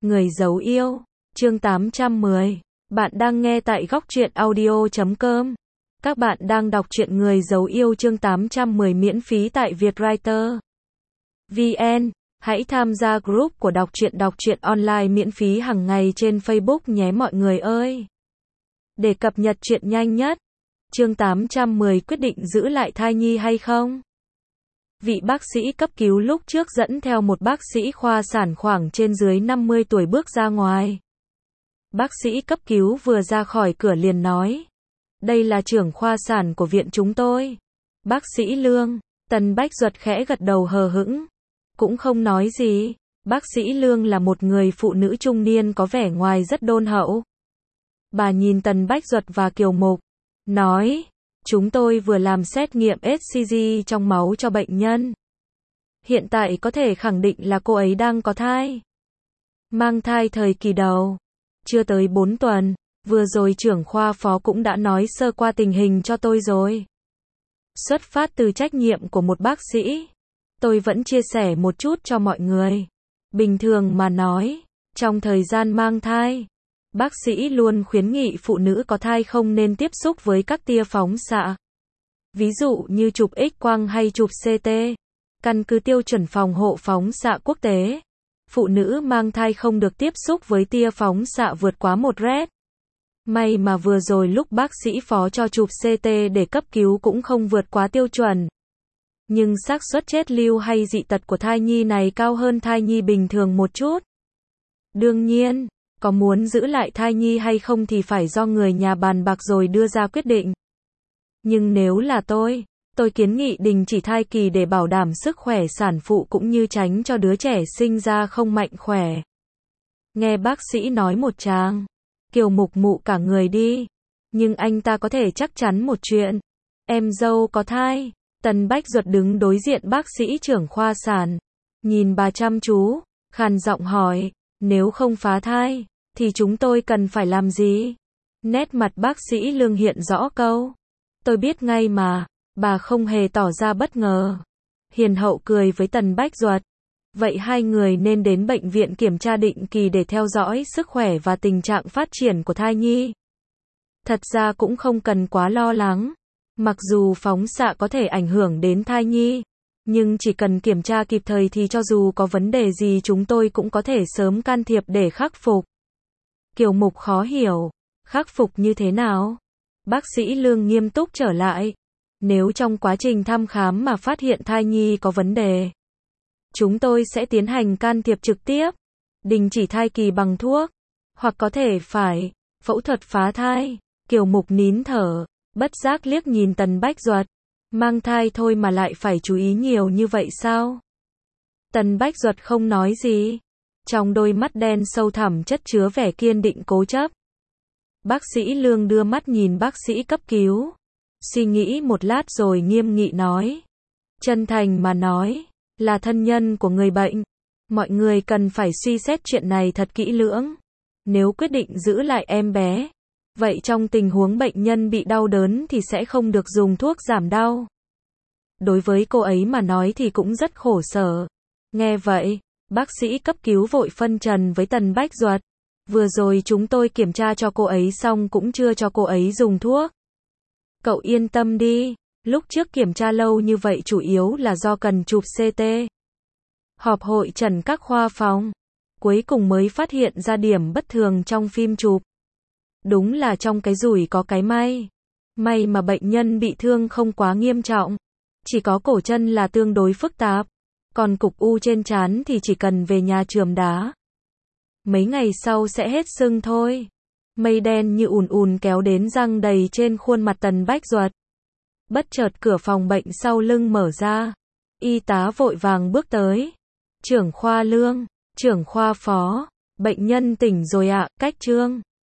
Người giấu yêu, chương 810. Bạn đang nghe tại góc truyện audio.com. Các bạn đang đọc truyện Người giấu yêu chương 810 miễn phí tại Vietwriter VN. Hãy tham gia group của đọc truyện online miễn phí hàng ngày trên Facebook nhé mọi người ơi. Để cập nhật truyện nhanh nhất. Chương 810 quyết định giữ lại thai nhi hay không? Vị bác sĩ cấp cứu lúc trước dẫn theo một bác sĩ khoa sản khoảng trên dưới 50 tuổi bước ra ngoài. Bác sĩ cấp cứu vừa ra khỏi cửa liền nói. Đây là trưởng khoa sản của viện chúng tôi. Bác sĩ Lương. Tần Bách Duật khẽ gật đầu hờ hững. Cũng không nói gì. Bác sĩ Lương là một người phụ nữ trung niên có vẻ ngoài rất đôn hậu. Bà nhìn Tần Bách Duật và Kiều Mục. Nói. Chúng tôi vừa làm xét nghiệm HCG trong máu cho bệnh nhân. Hiện tại có thể khẳng định là cô ấy đang có thai. Mang thai thời kỳ đầu. Chưa tới 4 tuần. Vừa rồi trưởng khoa phó cũng đã nói sơ qua tình hình cho tôi rồi. Xuất phát từ trách nhiệm của một bác sĩ. Tôi vẫn chia sẻ một chút cho mọi người. Bình thường mà nói, trong thời gian mang thai, bác sĩ luôn khuyến nghị phụ nữ có thai không nên tiếp xúc với các tia phóng xạ. Ví dụ như chụp X-quang hay chụp CT. Căn cứ tiêu chuẩn phòng hộ phóng xạ quốc tế, phụ nữ mang thai không được tiếp xúc với tia phóng xạ vượt quá 1 rad. May mà vừa rồi lúc bác sĩ phó cho chụp CT để cấp cứu cũng không vượt quá tiêu chuẩn. Nhưng xác suất chết lưu hay dị tật của thai nhi này cao hơn thai nhi bình thường một chút. Đương nhiên, có muốn giữ lại thai nhi hay không thì phải do người nhà bàn bạc rồi đưa ra quyết định. Nhưng nếu là tôi kiến nghị đình chỉ thai kỳ để bảo đảm sức khỏe sản phụ cũng như tránh cho đứa trẻ sinh ra không mạnh khỏe. Nghe bác sĩ nói một tràng, Kiều Mục mụ cả người đi. Nhưng anh ta có thể chắc chắn một chuyện. Em dâu có thai. Tần Bách Duật đứng đối diện bác sĩ trưởng khoa sản. Nhìn bà chăm chú, khàn giọng hỏi, nếu không phá thai, thì chúng tôi cần phải làm gì? Nét mặt bác sĩ Lương hiện rõ câu. Tôi biết ngay mà, bà không hề tỏ ra bất ngờ. Hiền hậu cười với Tần Bách Duật. Vậy hai người nên đến bệnh viện kiểm tra định kỳ để theo dõi sức khỏe và tình trạng phát triển của thai nhi. Thật ra cũng không cần quá lo lắng. Mặc dù phóng xạ có thể ảnh hưởng đến thai nhi, nhưng chỉ cần kiểm tra kịp thời thì cho dù có vấn đề gì chúng tôi cũng có thể sớm can thiệp để khắc phục. Kiều Mục khó hiểu. Khắc phục như thế nào? Bác sĩ Lương nghiêm túc trở lại. Nếu trong quá trình thăm khám mà phát hiện thai nhi có vấn đề, chúng tôi sẽ tiến hành can thiệp trực tiếp, đình chỉ thai kỳ bằng thuốc, hoặc có thể phải phẫu thuật phá thai. Kiều Mục nín thở, bất giác liếc nhìn Tần Bách Duật. Mang thai thôi mà lại phải chú ý nhiều như vậy sao? Tần Bách Duật không nói gì. Trong đôi mắt đen sâu thẳm chất chứa vẻ kiên định cố chấp. Bác sĩ Lương đưa mắt nhìn bác sĩ cấp cứu. Suy nghĩ một lát rồi nghiêm nghị nói. Chân thành mà nói, là thân nhân của người bệnh. Mọi người cần phải suy xét chuyện này thật kỹ lưỡng. Nếu quyết định giữ lại em bé, vậy trong tình huống bệnh nhân bị đau đớn thì sẽ không được dùng thuốc giảm đau. Đối với cô ấy mà nói thì cũng rất khổ sở. Nghe vậy, bác sĩ cấp cứu vội phân trần với Tần Bách Duật. Vừa rồi chúng tôi kiểm tra cho cô ấy xong cũng chưa cho cô ấy dùng thuốc. Cậu yên tâm đi, lúc trước kiểm tra lâu như vậy chủ yếu là do cần chụp CT. Họp hội trần các khoa phòng. Cuối cùng mới phát hiện ra điểm bất thường trong phim chụp. Đúng là trong cái rủi có cái may. May mà bệnh nhân bị thương không quá nghiêm trọng. Chỉ có cổ chân là tương đối phức tạp. Còn cục u trên trán thì chỉ cần về nhà chườm đá. Mấy ngày sau sẽ hết sưng thôi. Mây đen như ùn ùn kéo đến giăng đầy trên khuôn mặt Tần Bách Duật. Bất chợt cửa phòng bệnh sau lưng mở ra. Y tá vội vàng bước tới. Trưởng khoa Lương, trưởng khoa phó. Bệnh nhân tỉnh rồi ạ, cách trương.